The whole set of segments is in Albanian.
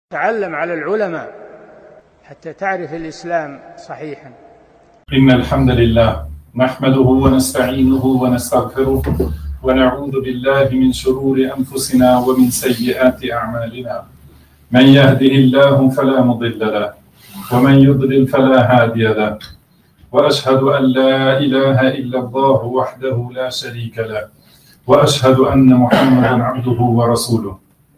تعلم على العلماء حتى تعرف الإسلام صحيحا. إن الحمد لله نحمده ونستعينه ونستغفره ونعوذ بالله من شرور أنفسنا ومن سيئات أعمالنا. من يهده الله فلا مضل له ومن يضلل فلا هادي له، وأشهد أن لا إله إلا الله وحده لا شريك له، وأشهد أن محمدا عبده ورسوله.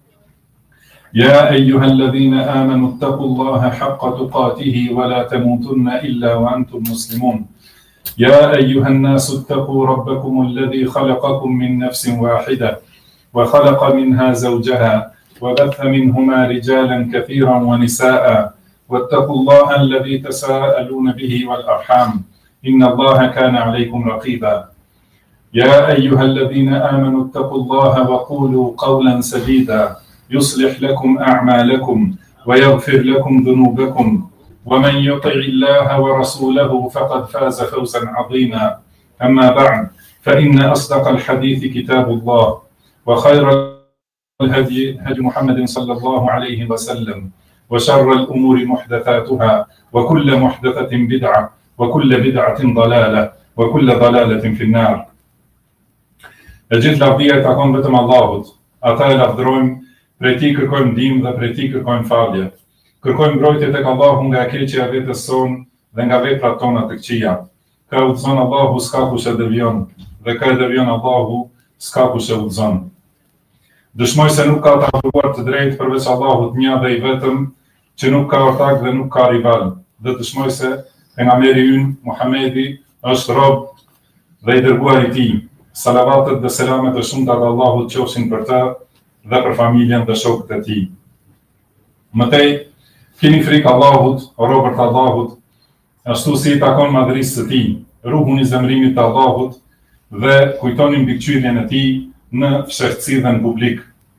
يا أيها الذين آمنوا اتقوا الله حق تقاته ولا تموتن إلا وأنتم مسلمون. يا أيها الناس اتقوا ربكم الذي خلقكم من نفس واحدة وخلق منها زوجها وبث منهما رجالا كثيرا ونساء، واتقوا الله الذي تساءلون به والأرحام إن الله كان عليكم رقيبا. يا أيها الذين آمنوا اتقوا الله وقولوا قولا سديدا يصلح لكم أعمالكم ويغفر لكم ذنوبكم، ومن يطع الله ورسوله فقد فاز فوزا عظيما. أما بعد، فإن أصدق الحديث كتاب الله، وخير الهدي هدي محمد صلى الله عليه وسلم، وشر الأمور محدثاتها، وكل محدثة بدعة، وكل بدعة ضلالة، وكل ضلالة في النار. Gjithë lavdia i takon vetëm Allahut. Ata e lavdërojmë, prej tij kërkojmë ndihmë dhe prej tij kërkojmë falje. Kërkojmë mbrojtje tek Allahu nga e keqja e vetes sonë dhe nga veprat tona të këqija. Ka udhëzon Allahu, s'ka kush e devion, dhe ka e devion Allahu, s'ka kush e udhëzon. Dëshmoj se nuk ka të adhuruar të drejtë përveç Allahut një dhe i vetëm, që nuk ka ortak dhe nuk ka rival. Dhe dëshmoj se pejgamberi ynë Muhamedi është rob dhe i dërguar i tij. Salavatet dhe selamet e shumta të Allahut qofshin për të dhe për familjen dhe shokët e tij. Mëtej, keni frikë Allahut, o robërt e Allahut, ashtu si i takon madhërisë së tij, ruhuni zemrimit të Allahut dhe kujtoni mbikëqyrjen e tij në fshehtësi dhe në publik.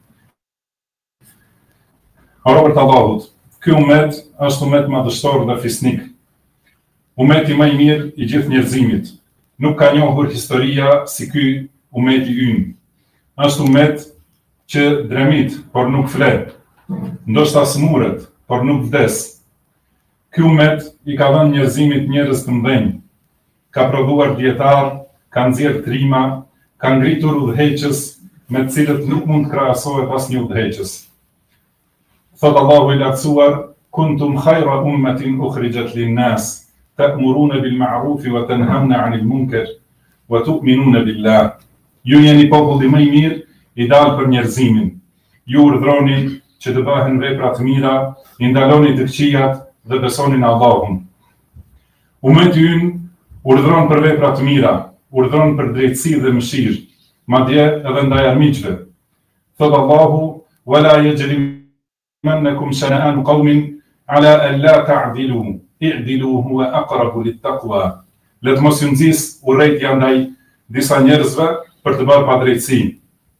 O robërt e Allahut, ky umet është umet madhështor dhe fisnik. Umeti më i mirë i gjithë njerëzimit. Nuk ka njohur historia si ky umeti ynë. Është umet që dremit, por nuk flet, ndoshta smuret, por nuk vdes. Ky umet i ka dhënë njerëzimit njerëz të mëdhenj, ka prodhuar dietar, ka nxjerrë trima, ka ngritur udhëheqës me të cilët nuk mund të krahasohet asnjë udhëheqës. Thot Allahu i lartësuar: kuntum khayra ummatin ukhrijat lin-nas ta'muruna bil ma'ruf wa tanhauna 'anil munkar wa tu'minuna billah. Ju jeni populli më i mirë i dalë për njerëzimin. Ju urdhroni që të bëhen vepra të mira, i ndaloni të këqijat dhe besoni në Allahun. Umeti ynë urdhron për vepra të mira, urdhron për drejtësi dhe mëshirë, madje edhe ndaj armiqve. Thot Allahu: "Wala yajrimannakum shana'anu qawmin 'ala an la ta'dilu, i'dilu huwa aqrabu lit-taqwa." Le të mos ju nxjisë urrejtja ndaj disa njerëzve për të bërë padrejtësi.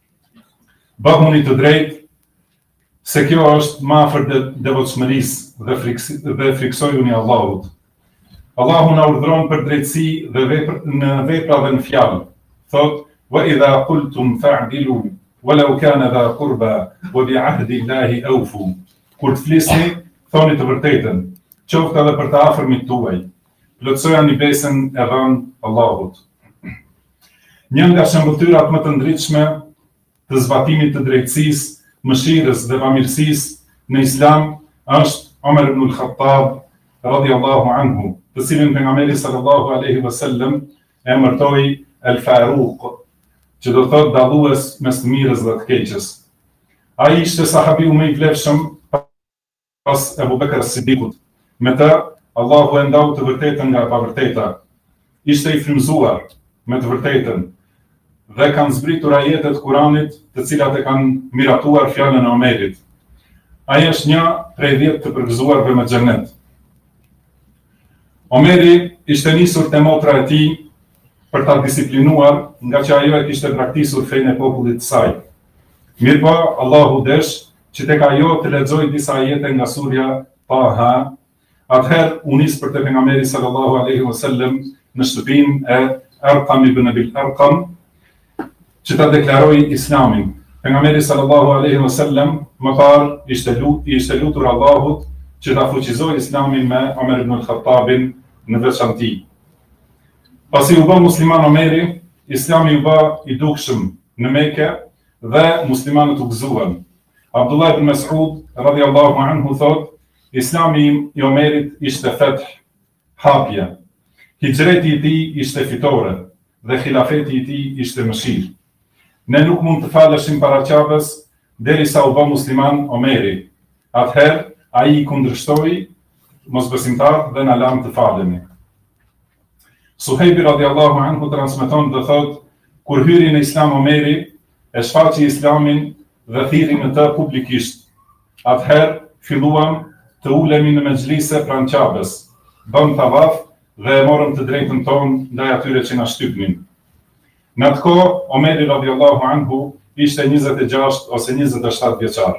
Bëhuni të drejtë, se kjo është më afër devotshmërisë dhe friksojuni Allahut. Allahu na urdhron për drejtësi dhe në vepra dhe në fjalë. Thot: "Wa idha qultum fa'dilu walau kana dha qurba wa bi'ahdi Allahi awfu." Kur të flisni, thoni të vërtetën, qoftë edhe për të afërmit tuaj. Plotësojani besën e dhënë Allahut. Një nga shembulltyrat më të ndritshme të zbatimit të drejtësisë, mëshirës dhe bamirësisë në Islam është Omer ibn al-Khattab radhiyallahu anhu, të cilin pejgamberi sallallahu alaihi wasallam e emërtoi El-Faruq, që do thotë dallues mes të mirës dhe të keqes. Ai ishte sahabiu më i vlefshëm pas Abu Bekr as-Siddiqut. Me të, Allahu e ndau të vërtetën nga e pavërteta. Ishte i frymëzuar me të vërtetën dhe kanë zbritur ajetet Kuranit të cilat e kanë miratuar fjalën e Omerit. Ai është një prej 10 të përgëzuarve me xhennet. Omeri ishte nisur te motra e tij për ta disiplinuar, nga që ajo e kishte braktisur fenë e popullit të saj. Mirëpo, Allahu desh që tek ajo të lexoj disa ajete nga surja Taha. Atëherë u nis për te pejgamberi sallallahu alaihi wasallam në shtëpinë e Arqam ibn Abil Arqam, që ta deklaroi Islamin. Pejgamberi sallallahu alaihi wasallam më parë ishte lutur Allahut që ta fuqizojë Islamin me Omer ibn al-Khattabin në veçanti. Pasi u bë musliman Omeri, Islami u bë i dukshëm në Mekë dhe muslimanët u gëzuan. Abdullah ibn Mas'ud radhiyallahu anhu thot, Islami i Omerit ishte feth, hapje. Hijreti i tij ishte fitore dhe khilafeti i tij ishte mëshirë. Ne nuk mund të faleshim para Ka'bes derisa u bë musliman Omeri. Atëherë ai i kundërshtoi mosbesimtarët dhe na lam të falemi. Suhejbi radhiyallahu anhu transmeton dhe thot, kur hyri në Islam Omeri, e shfaqi Islamin dhe thirri në të publikisht. Atëherë filluam të ulemi në mexhlise pranë Ka'bes, bëm tavaf dhe e morëm të drejtën tonë ndaj atyre që na shtypnin. Në atë kohë, Omeri radhiyallahu anhu ishte 26 ose 27 vjeçar.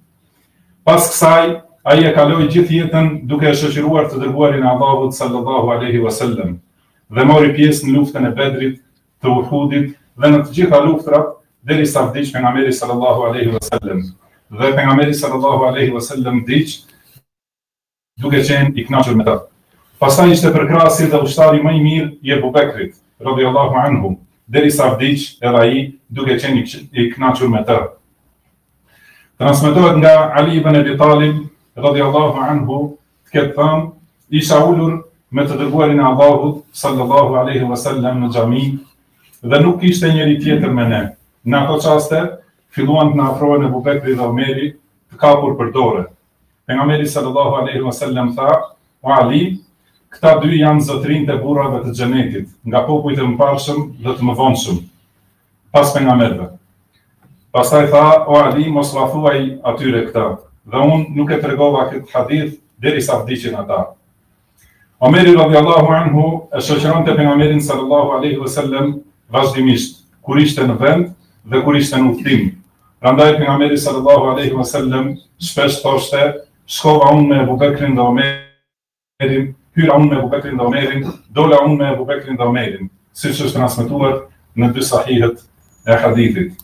Pas kësaj, ai e kaloi gjithë jetën duke e shoqëruar të dërguarin e Allahut sallallahu alaihi wasallam dhe mori pjesë në luftën e Bedrit, të Uhudit dhe në të gjitha luftrat derisa vdiq pejgamberi sallallahu alaihi wasallam. Dhe pejgamberi sallallahu alaihi wasallam vdiq duke qenë i kënaqur me ta. Pastaj ishte përkrahasi dhe ushtari më i mirë i Abu Bekrit radhiyallahu anhu, derisa vdiq edhe ai duke qenë i kënaqur me ta. Transmetohet nga Ali ibn Abi Talib radhiyallahu anhu të ketë thënë, isha ulur me të dërguarin e Allahut sallallahu alaihi wasallam në xhami dhe nuk kishte njëri tjetër me ne. Në ato çaste filluan të na afrohen Abu Bekri dhe Omeri të kapur për dorë. Pejgamberi sallallahu alaihi wasallam tha, o Ali, këta dy janë zotrinjtë e burrave të xhenetit, nga popujt e mëparshëm dhe të mëvonshëm, pas pejgamberëve. Pastaj tha, o Ali, mos va thuaj atyre këta, dhe unë nuk e tregova këtë hadith derisa vdiqin ata. Omeri radhiyallahu anhu e shoqëronte pejgamberin sallallahu alaihi wasallam vazhdimisht, kur ishte në vend dhe kur ishte në udhtim. Prandaj pejgamberi sallallahu alaihi wasallam shpesh thoshte, shkova unë me Abu Bekrin dhe Omerin, hyra unë me Abu Bekrin dhe Omerin, dola unë me Abu Bekrin dhe Omerin, siç është transmetuar në dy sahihet e hadithit.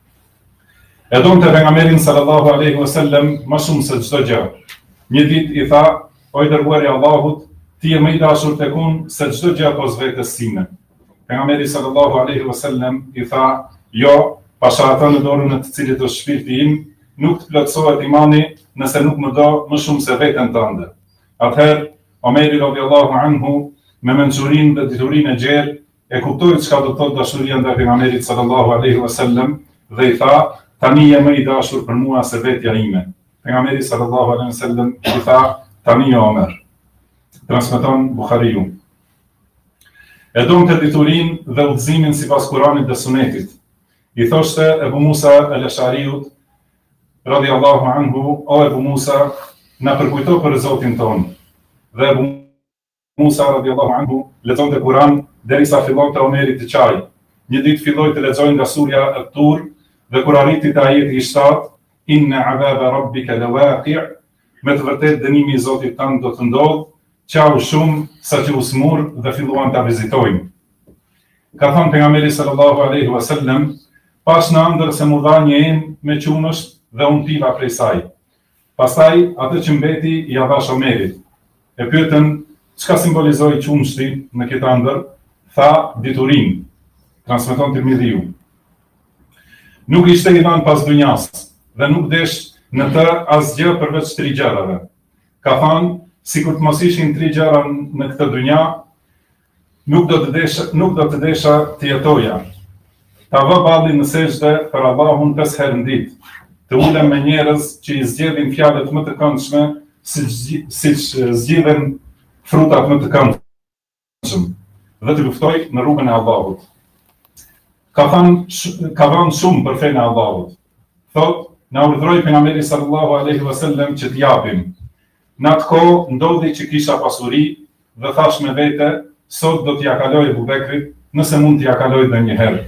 E donte pejgamberin sallallahu alaihi wasallam më shumë se çdo gjë. Një ditë i tha, o i dërguari i Allahut, ti je më i dashur tek unë se çdo gjë pas vetes sime. Pejgamberi sallallahu alaihi wasallam i tha, jo, pasha atë në dorën e të cilit është shpirti im, nuk të plotësohet imani nëse nuk më do më shumë se veten tënde. Atëherë, Omeri radhiyallahu anhu me mençurinë dhe diturinë e gjerë e kuptoi çka do të thotë dashuria ndaj pejgamberit sallallahu alaihi wasallam dhe i tha, tani je më i dashur për mua se vetja ime. Pejgamberi sallallahu alaihi wasallam i tha, tani o Omer. Transmeton Buhariu. E donte diturinë dhe udhëzimin sipas Kuranit dhe Sunetit. I thoshte Ebu Musa al-Ash'ariut radhiyallahu anhu, o Ebu Musa, na përkujto për Zotin ton. Dhe Ebu Musa radhiyallahu anhu lexonte Kur'an derisa fillonte Omeri të qaj. Një ditë filloi të lexojë nga surja At-Tur dhe kur arriti te ajeti i 7, inna adhaba rabbika lawaqi', me të vërtetë dënimi i Zotit tënd do të ndodhë, qau shumë sa që u smur dhe filluan ta vizitojnë. Ka thënë pejgamberi sallallahu alaihi wasallam, pas në ëndër se mu dha një emë me qumësht dhe unë piva prej saj. Pastaj atë që mbeti i ia dhash Omerit. E pyetën çka simbolizoi qumështi në këtë ëndër, tha diturinë. Transmeton Tirmidhiu. Nuk ishte i dhënë pas dunjas dhe nuk desh në të asgjë përveç 3 gjërave. Ka thënë, sikur të mos ishin 3 gjëra në këtë dunja, nuk do të desha të jetoja. Ta vë ballin në sejdë për Allahun 5 herë në ditë, të ulem me njerëz që i zgjedhin fjalët më të këndshme, siç zgjidhen frutat më të këndshëm, dhe të luftoj në rrugën e Allahut. Ka dhënë shumë për fenë e Allahut. Thot, na urdhëroi pejgamberi sallallahu alaihi wasallam që të japim. Në atë kohë ndodhi që kisha pasuri dhe thash me vete, sot do t'ja kaloj Abu Bekrit, nëse mund t'ja kaloj edhe një herë.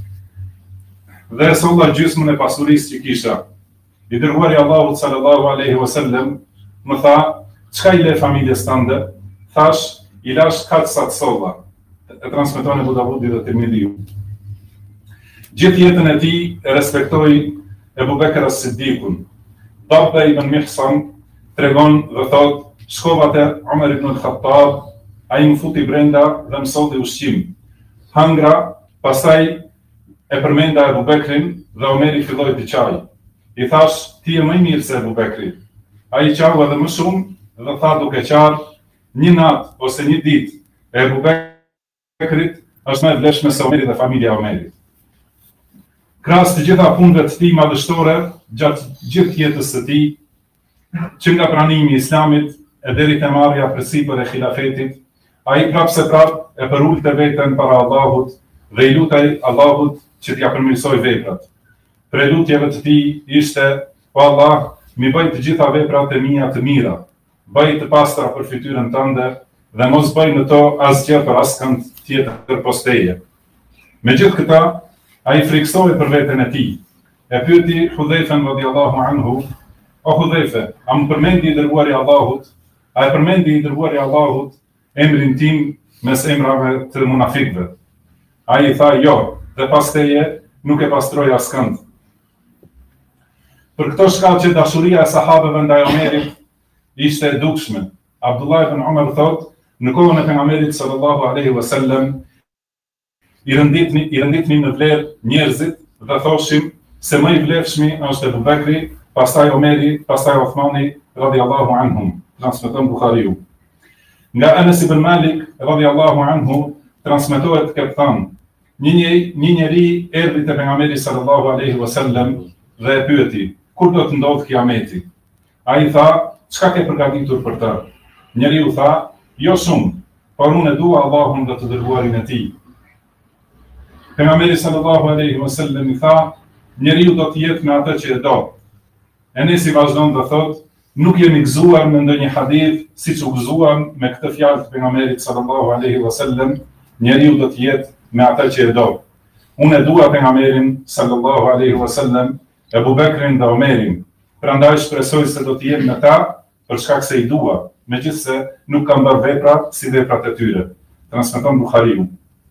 Dhe e solla gjysmën e pasurisë që kisha. I dërguari Allahut sallallahu alaihi wasallam më tha, çka i le familjes tënde? Thash, i lash kaq sa të solla. E transmeton Abu Davudi dhe Tirmidhiu. Gjithë jetën e tij e respektoi Ebu Bekr as-Siddiqun. Dabbe ibn Mihsan tregon dhe thot, shkova te Umar ibn al-Khattab, ai më futi brenda dhe më solli ushqim. Hangra, pastaj e përmenda Ebu Bekrin dhe Omeri filloi të qaj. I thash, ti je më i mirë se Ebu Bekri. Ai qau edhe më shumë dhe tha duke qarë, një natë ose një ditë e Ebu Bekrit është më e vlefshme se Omeri dhe familja e Omerit. Krahas të gjitha punëve të tij madhështore gjatë gjithë jetës së tij, që nga pranimi i Islamit e deri te marrja përsipër e khilafetit, ai prapse prap e përulte veten para Allahut dhe i lutej Allahut që t'ia përmirësoj veprat. Për lutjeve të tij ishte: O Allah, mi bëj të gjitha veprat e mia të mira, bëj të pastra për fytyrën tënde dhe mos bëj në to asgjë për askënd tjetër pos teje. Megjithë këta, ai friksoi për veten e tij. E pyeti Hudhaifen radhiyallahu anhu: O Hudhaife, a më përmendi i dërguari i Allahut? A e përmendi i dërguari i Allahut emrin tim mes emrave të munafikëve? Ai i tha: Jo, dhe pas teje nuk e pastroj askënd. Për këto shkaqe dashuria e sahabeve ndaj Omerit ishte e dukshme. Abdullah ibn Umar thot, në kohën e pejgamberit sallallahu alaihi wasallam i renditni në vlerë njerëzit dhe thoshim se më i vlefshmi është Ebu Bekri, pastaj Omeri, pastaj Uthmani radhiyallahu anhum. Transmeton Buhariu. Nga Anas ibn Malik radhiyallahu anhu transmetohet këtë thënë: Një njeri erdhi te pejgamberi sallallahu alaihi wasallam dhe e pyeti: Kur do të ndodhë kiameti? Ai tha: Çka ke përgatitur për të? Njeriu tha: Jo shumë, por unë e dua Allahun dhe të dërguarin e tij. Pejgamberi sallallahu alaihi wasallam i tha: Njeriu do të jetë me atë që e do. Enesi vazhdon dhe thot: Nuk jemi gëzuar në ndonjë hadith siç u gëzuam me këtë fjalë të pejgamberit sallallahu alaihi wasallam, njeriu do të jetë me atë që e do. Unë e dua pejgamberin sallallahu alaihi wasallam, Ebu Bekrin dhe Omerin, prandaj shpresoj se do të jem me ta për shkak se i dua, megjithse nuk kam bërë vepra si veprat e tyre. Transmeton Buhariu.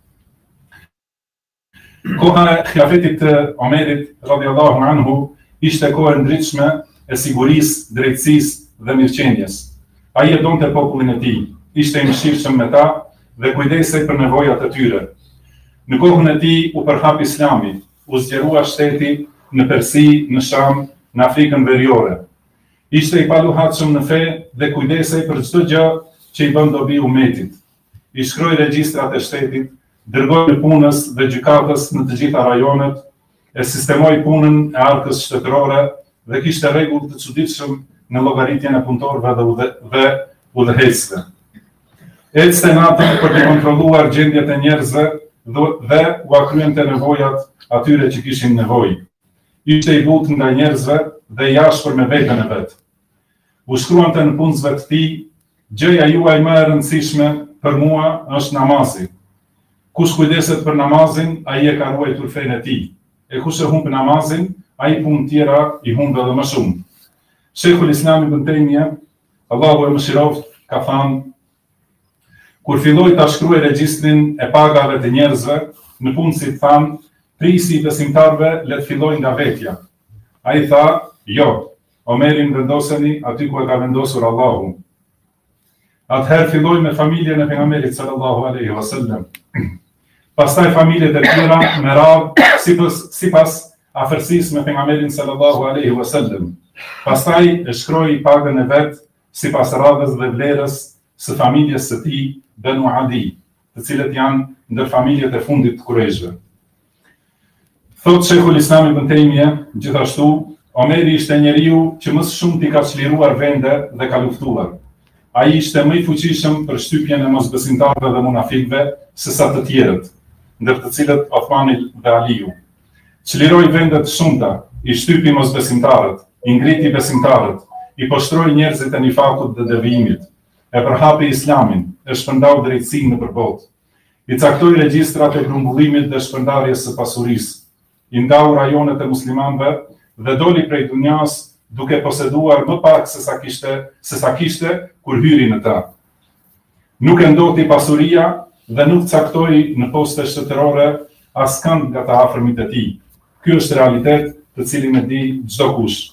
Koha e khilafetit të Omerit radhiyallahu anhu ishte kohë e ndritshme e sigurisë, drejtësisë dhe mirëqenies. Ai e donte popullin e tij, ishte i mëshirshëm me ta dhe kujdesej për nevojat e tyre. Në kohën e tij u përhap Islami, u zgjerua shteti në Persi, në Sham, në Afrikën Veriore. Ishte i paluhatshëm në fe dhe kujdesej për çdo gjë që i bën dobi umetit. I shkroi regjistrat e shtetit, dërgoi punës dhe gjykatës në të gjitha rajonet, e sistemoi punën e arkës shtetërore dhe kishte rregull të çuditshëm në llogaritjen e punëtorëve dhe udhëheqësve. Ecte natën për të kontrolluar gjendjet e njerëzve dhe u akryente nevojat atyre që kishin nevojë. Ishte i butë nga njerëzve dhe i ashpër me veten e vet. U shkruante në punësve të tij: Gjëja juaj më e rëndësishme për mua është namazi. Kush kujdeset për namazin, ai e ka ruajtur fenë e tij. E kush e humb namazin, ai punë tjera i humb edhe më shumë. Sheikhul Islam Ibn Taymiyah, Allahu e mëshiroft, ka thënë: Kur filloi ta shkruaj regjistrin e pagave të njerëzve, në punësit thanë: Prisi i besimtarëve le të fillojë nga vetja. Ai tha: Jo, Omerin vendoseni aty ku e ka vendosur Allahu. Atëherë filloi me familjen e pejgamberit sallallahu alaihi wasallam. Pastaj familjet e tjera me radhë sipas afërsisë me pejgamberin sallallahu alaihi wasallam. Pastaj e shkroi pagën e vet sipas radhës dhe vlerës së familjes së tij Banu Adi, të cilët janë ndër familjet e fundit të Kurejshve. Thot Sheikhul Islam Ibn Taymiyah, gjithashtu, Omeri ishte njeriu që më së shumti ka çliruar vende dhe ka luftuar. Ai ishte më i fuqishëm për shtypjen e mosbesimtarëve dhe munafikëve se sa të tjerët, ndër të cilët Uthmani dhe Aliu. Çliroi vende të shumta, i shtypi mosbesimtarët, i ngriti besimtarët, i poshtroi njerëzit e nifakut dhe devijimit, e përhapi Islamin, e shpërndau drejtësinë nëpër botë. I caktoi regjistrat e grumbullimit dhe shpërndarjes së pasurisë. I ndau rajonet e muslimanëve dhe doli prej dunjas duke poseduar më pak se sa kishte kur hyri në ta. Nuk e ndoti pasuria dhe nuk caktoi në poste shtetërore askënd nga të afërmit e tij. Ky është realitet të cilin e di çdo kush.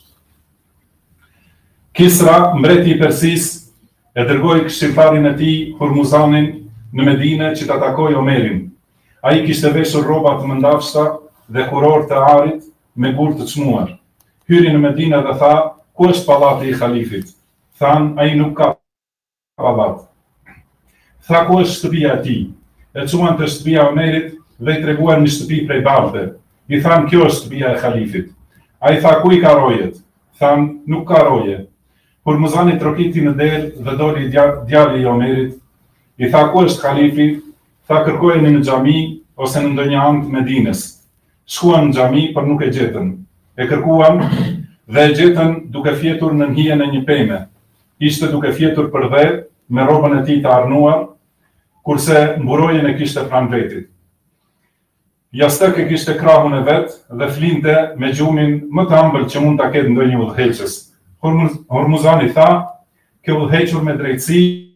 Kisra, mbreti i Persisë, e dërgoi këshilltarin e tij Hurmuzanin në Medinë që ta takojë Omerin. Ai kishte veshur rroba të mëndafshta dhe kuror të arit me gur të çmuar. Hyri në Medinë dhe tha: "Ku është pallati i halifit?" Than: "Ai nuk ka pallat." Tha: "Ku është shtëpia e tij?" E çuan te shtëpia e Omerit dhe i treguan një shtëpi prej bardhë. I than: "Kjo është shtëpia e halifit." Ai tha: "Ku i ka rojet?" Than: "Nuk ka roje." Hurmuzani trokiti në derë dhe doli djali i Omerit. I tha: "Ku është halifi?" Tha: "Kërkojeni në xhami ose në ndonjë anë të Medinës." Shkuan në xhami, por nuk e gjetën. E kërkuan dhe e gjetën duke fjetur në hijen e një peme. Ishte duke fjetur për dhe me rrobën e tij të arnuar, kurse mburojen e kishte pranë vetit. Jastëk e kishte krahun e vet dhe flinte me gjumin më të ëmbël që mund ta ketë ndonjë udhëheqës. Hurmuzani tha: "Ke udhëhequr me drejtësi,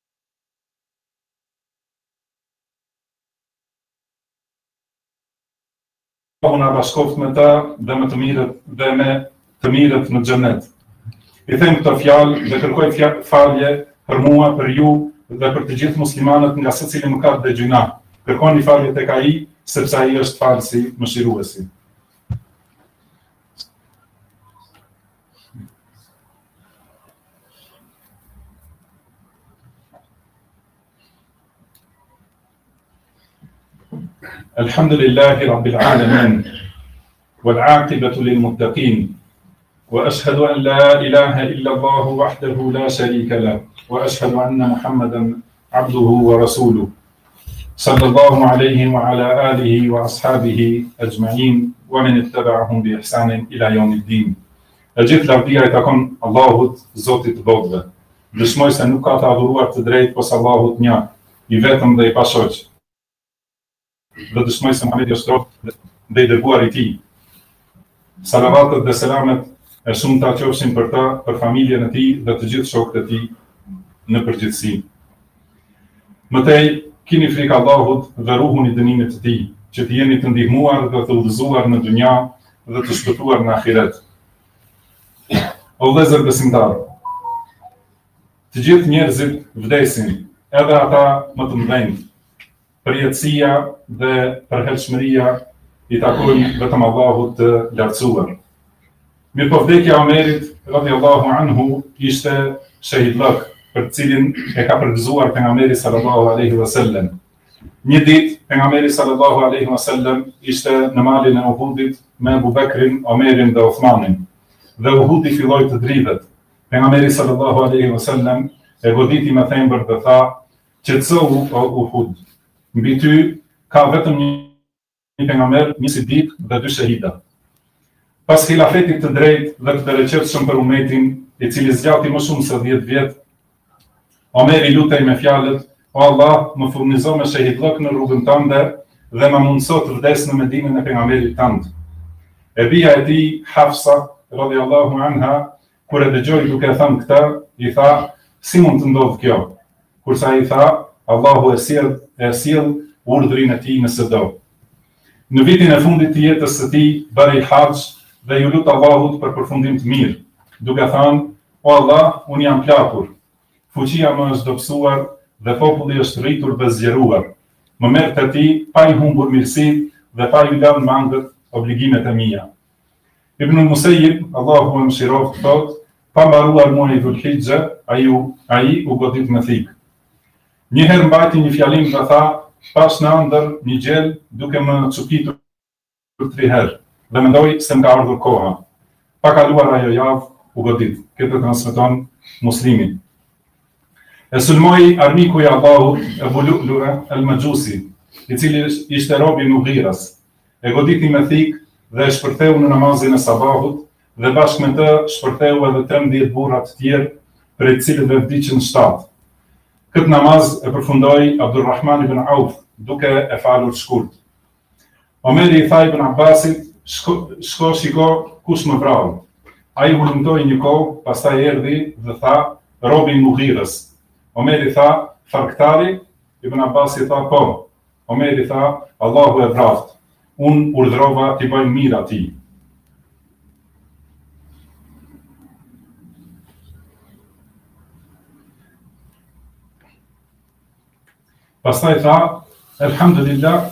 Allahu na bashkoft me ta dhe me të mirët në xhenet." I them këto fjalë dhe kërkoj falje për mua, për ju dhe për të gjithë muslimanët nga secili mëkat dhe gjuna. Kërkoni falje tek ai, sepse ai është falësi, mëshiruesi. Alhamdulillahi Rabbil Alamin, wal aqibatu lil muttaqin, wa ashhadu an la ilaha illa Allahu wahdahu la sharika lah, wa ashhadu anna Muhammadan abduhu wa rasuluhu, sallallahu alayhi wa ala alihi wa ashabihi ajma'in, wa man ittaba'ahum bi ihsanin ila yawmiddin. E gjithë lavdia i takon Allahut, Zotit të botëve. Dëshmoj se nuk ka të adhuruar të drejtë posa Allahut një, i vetëm dhe i pashoq. Dhe dëshmoj se Muhamedi është rob dhe i dërguar i tij. Salavatet dhe selamet e shumta qofshin për ta, për familjen e tij dhe të gjithë shokët e tij në përgjithësi. Mëtej, kini frikë Allahut dhe ruhuni dënimit të tij, që të jeni të ndihmuar dhe të udhëzuar në dunja dhe të shpëtuar në ahiret. O vëllezër besimtar, të gjithë njerëzit vdesin, edhe ata më të mëdhenj. Përjetësia dhe përhershmëria i takojnë vetëm Allahut të lartësuar. Mirëpo vdekja e Omerit radhiyallahu anhu ishte shahidllok, për cilin e ka përgëzuar pejgamberi sallallahu alaihi wasallam. Një ditë pejgamberi sallallahu alaihi wasallam ishte në malin e Uhudit me Abu Bekrin, Omerin dhe Uthmanin. Dhe Uhudi filloi të dridhet. Pejgamberi sallallahu alaihi wasallam e goditi me thembër dhe tha: "Qetësohu o Uhud. Mbi ty ka vetëm një pejgamber, një sidik dhe 2 shahida." Pas khilafetit të drejtë dhe të bereqetshëm për umetin, i cili zgjati më shumë se 10 vjet, Omeri lutej me fjalët: "O Allah, më furnizo me shahidllok në rrugën tënde dhe më mundëso të vdes në Medinën e pejgamberit tënd." E bia e tij, Hafsa radhiyallahu anha, kur e dëgjoi duke thënë këtë, i tha: "Si mund të ndodhë kjo?" Kurse ai tha: "Allahu e sjell urdhrin e tij nëse do." Në vitin e fundit të jetës së tij, bëri haxh dhe ju lut Allahut për përfundim të mirë, duke thënë: "O Allah, unë jam plakur, fuqia më është dobësuar dhe populli është rritur dhe zgjeruar. Më merr te ti pa i humbur mirësitë dhe pa i lënë mangët obligimet e mia." Ibn Musayyib, Allahu e mëshiroft, thot: "Pa mbaruar muaji Dhul-Hijja, ai u godit me thikë. Njëherë mbajti një fjalim dhe tha: Pash në ëndër një gjel duke më cukitur 3 herë dhe mendoj se më ka ardhur koha. Pa kaluar ajo javë, u godit." Këtë transmeton Muslimi. E sulmoi armiku i Allahut Ebu Lu'lu'a al-Majusi, i cili ishte robi i Mughiras. E goditi me thikë dhe e shpërtheu në namazin e sabahut dhe bashkë me të shpërtheu edhe 13 burra të tjerë, prej cilëve vdiqën 7. Këtë namaz e përfundoi Abdulrahman ibn Auf, duke e falur shkurt. Omeri i tha Ibn Abbasit: "Shko shiko kush më vrau." Ai hulumtoi një kohë, pastaj erdhi dhe tha: "Robi i Mughirës." Omeri tha: "Farktari?" Ibn Abbasi tha: "Po." Omeri tha: "Allahu e vraft." unë urdhrova t'i bëjmë mirë atij. Pastaj tha, elhamdulillah,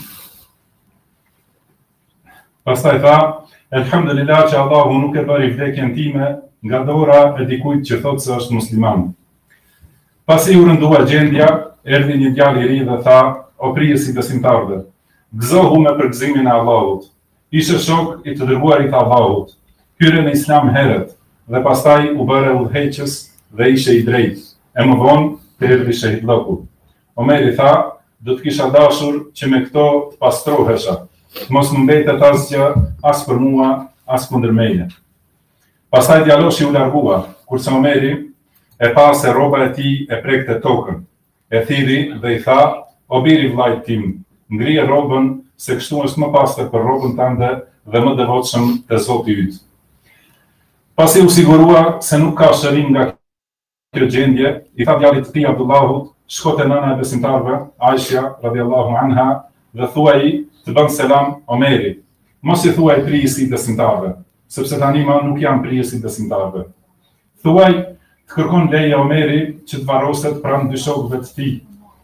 që Allahu nuk e bëri vdekjen time nga dora e dikujt që thotë se është musliman. Pasi u rëndua gjendja, erdhi një djalë i ri dhe tha, o prijesi besimtarëve, gëzohu me përgëzimin e Allahut. Ishe shok i të dërguarit Allahut, hyre në Islam herët, dhe pastaj u bëre udhëheqës dhe ishe i drejtë. E më vonë të erdhi shahidllëku. Omeri tha, do të kisha dashur që me këto të pastrohesha, të mos më mbetet asgjë as për mua, as kundër meje. Pastaj djaloshi u largua, kurse Omeri e pa se rroba e tij e prekte tokën. E thiri dhe i tha, o biri vllajt tim, ngrije rrobën se kështu është më pastër për rrobën tënde dhe më devotshëm te Zoti yt. Pasi u sigurua se nuk ka shërim nga kjo gjendje, i tha djalit të tij Abdullahut, shko te nëna e besimtarëve, Aisha radhiyallahu anha, dhe thuaj të bën selam Omerit. Mos i thuaj prijesi i besimtarëve, sepse tani më nuk jam prijesi i besimtarëve. Thuaj të kërkon leje Omeri që të varroset pranë dy shokëve të tij.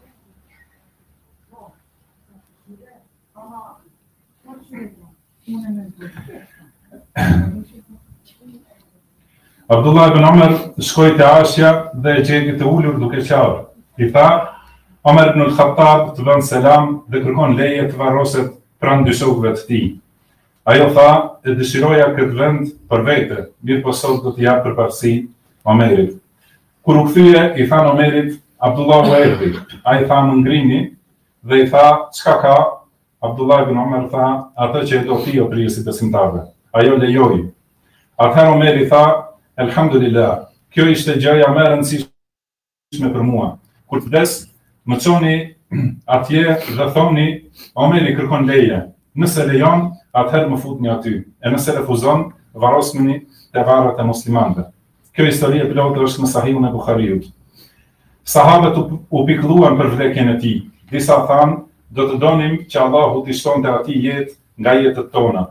Abdullah ibn Omer shkoi te Aisha dhe e gjeti të ulur duke qarë. I tha, Omer ibn al-Khattab të bën selam dhe kërkon leje të varroset pranë dy shokëve të tij. Ajo tha, e dëshiroja këtë vend për vete, mirë po sot do t'i jap përparësi Omerit. Kur u kthye, i than Omerit, Abdullah u erdhi. Ai tha, më ngrini dhe i tha, çka ka? Abdullah ibn Omer tha, atë që e do ti o prijesi besimtarëve. Ajo lejoi. Atëherë Omeri tha, elhamdulillah, kjo ishte gjëja më e rëndësishme për mua. Kur të vdes, më çoni atje dhe thoni, Omeri kërkon leje. Nëse lejon, atëherë më futni aty. E nëse refuzon, varrosni te varret e muslimanëve. Kjo histori e plotë është në Sahihun e Buhariut. Sahabët u pikëlluan për vdekjen e tij. Disa thanë, do të donim që Allahu t'i shtonte atij jetë nga jetët tona.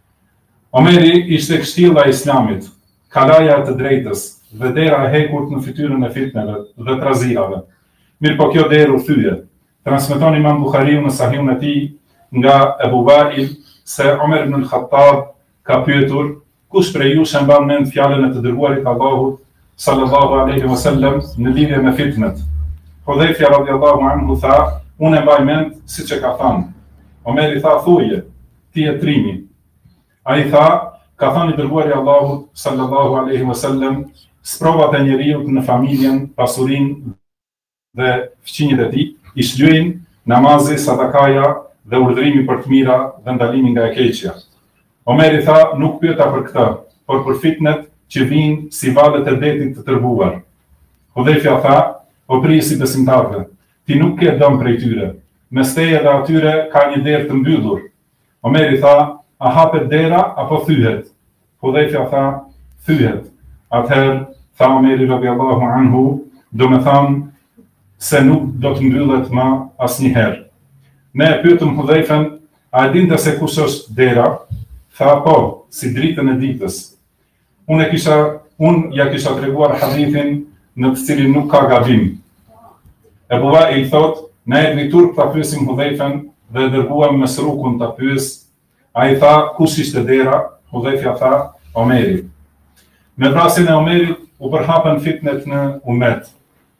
Omeri ishte kështilla e Islamit, kalaja e të drejtës dhe dera e hekurt në fytyrën e fitneve dhe trazirave. Mirë po kjo derë u thye. Transmeton Imam Buhariu në Sahihun e tij nga Ebu Wail se Omer ibn al-Khattab ka pyetur, kush prej jush e mban mend fjalën e të dërguarit Allahut sallallahu alaihi wasallam në lidhje me fitnet. Hudhaifa radhiyallahu anhu tha, unë e mbaj mend siç e ka thënë. Omeri tha, thuje, ti e trimi. Ai tha, ka thënë i dërguari Allahut sallallahu alaihi wasallam, sprovat e njeriut në familjen, pasurinë dhe fqinjët e tij i shlyejnë namazi, sadakaja dhe urdhrimi për të mira dhe ndalimi nga e keqja. Omeri tha, nuk pyeta për këtë, por për fitnet që vijnë si valët e detit të tërbuar. Hudhaifa tha, o prijesi besimtarëve, ti nuk ke dëm prej tyre, mes teje dhe atyre ka një derë të mbyllur. Omeri tha, a hapet dera apo thyhet? Hudhaifa tha, thyhet. Atëherë tha Omeri radhiyallahu anhu, do me thamë se nuk do të mbyllet më asnjëherë. Ne e pyetëm Hudhaifën, a e dinte se kush është dera? Tha, po, si dritën e ditës. Unë ja kisha treguar hadithin në të cilin nuk ka gabim. Ebu Wail thot, ne erdhi turp ta pyesim Hudhaifën dhe e dërguam Mesrukun ta pyes. Ai tha, kush ishte dera? Hudhaifa tha, Omeri. Me vrasjen e Omerit u përhapën fitnet në umet.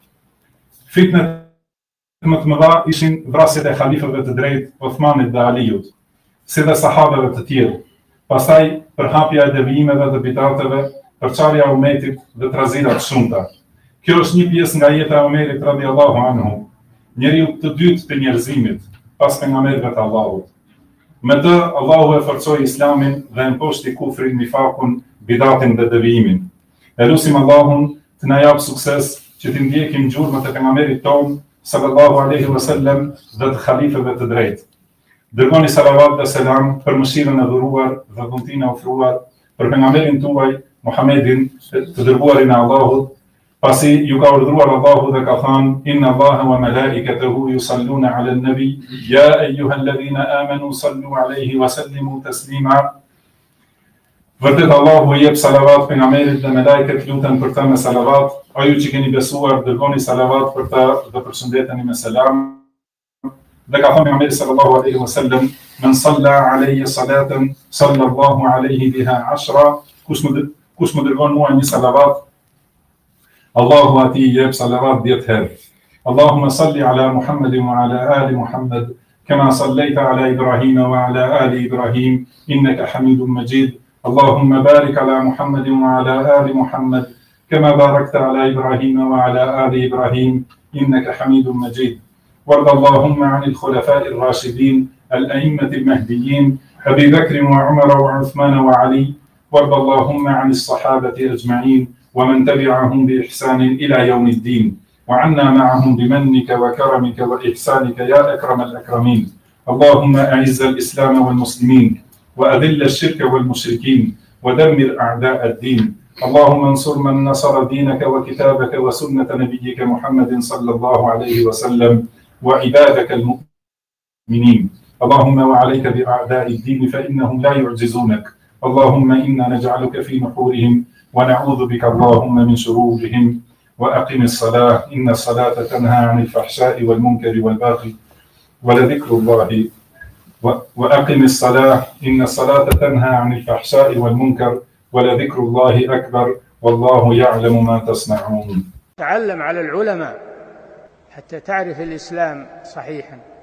Fitnet më të mëdha ishin vrasjet e halifëve të drejtë, Uthmanit dhe Aliut, si dhe sahabeve të tjerë. Pastaj përhapja e devijimeve dhe bidateve, përçarja e umetit dhe trazirat shumëta. Kjo është një pjesë nga jeta e Omerit radhiyallahu anhu, njeriu të dytë të njerëzimit, pas pejgamberëve të Allahut. Me të Allahu e forcoi Islamin dhe e mposhti kufrin, nifakun, bidatin dhe devijimin. E lutim Allahun të na jap sukses që të ndjekim gjurmët e pejgamberit ton sallallahu alaihi wasallam dhe të halifëve të drejtë. Dërgoni salavat dhe selam për mëshirën e dhuruar dhe dhuntinë e ofruar për pejgamberin tuaj Muhammedin, të dërguarin e Allahut, Pasi ju ka urdhëruar Allahu dhe ka thënë: Inna Allaha wa malaikatahu yusalluna 'alan nabi ya ayyuhalladhina amanu sallu 'alayhi wa sallimu taslima. Vërtet Allahu i jep salavat pejgamberit dhe me lajket luten për ta me salavat. O ju që keni besuar, dërgoni salavat për ta dhe përshëndeteni me selam. Dhe ka thënë pejgamberi sallallahu alaihi wasallam: Men salla alayhi salatan sallallahu alaihi biha 10. Kush më dërgon mua një salavat, Allahu ati i jep salavat 10 herë. Allahumma salli ala Muhammadin wa ala ali Muhammad kama sallaita ala Ibrahim wa ala ali Ibrahim innaka Hamidum Majid. Allahumma barik ala Muhammadin wa ala ali Muhammad kama barakta ala Ibrahim wa ala ali Ibrahim innaka Hamidum Majid. وارض اللهم عن الخلفاء الراشدين الأئمة المهديين أبي بكر وعمر وعثمان وعلي. وارض اللهم عن الصحابة أجمعين ومن تبعهم بإحسان إلى يوم الدين، وعنا معهم بمنك وكرمك وإحسانك يا أكرم الأكرمين. اللهم أعز الإسلام والمسلمين وأذل الشرك والمشركين ودمر أعداء الدين. اللهم انصر من نصر دينك وكتابك وسنة نبيك محمد صلى الله عليه وسلم وعبادك المؤمنين. اللهم وعليك بأعداء الدين فإنهم لا يعجزونك. اللهم إنا نجعلك في نحورهم ونعوذ بك اللهم من شرورهم. وأقم الصلاة إن الصلاة تنهى عن الفحشاء والمنكر والبغي ولذكر الله وأقم الصلاة إن الصلاة تنهى عن الفحشاء والمنكر ولذكر الله أكبر والله يعلم ما تصنعون. تعلم على العلماء حتى تعرف الإسلام صحيحا.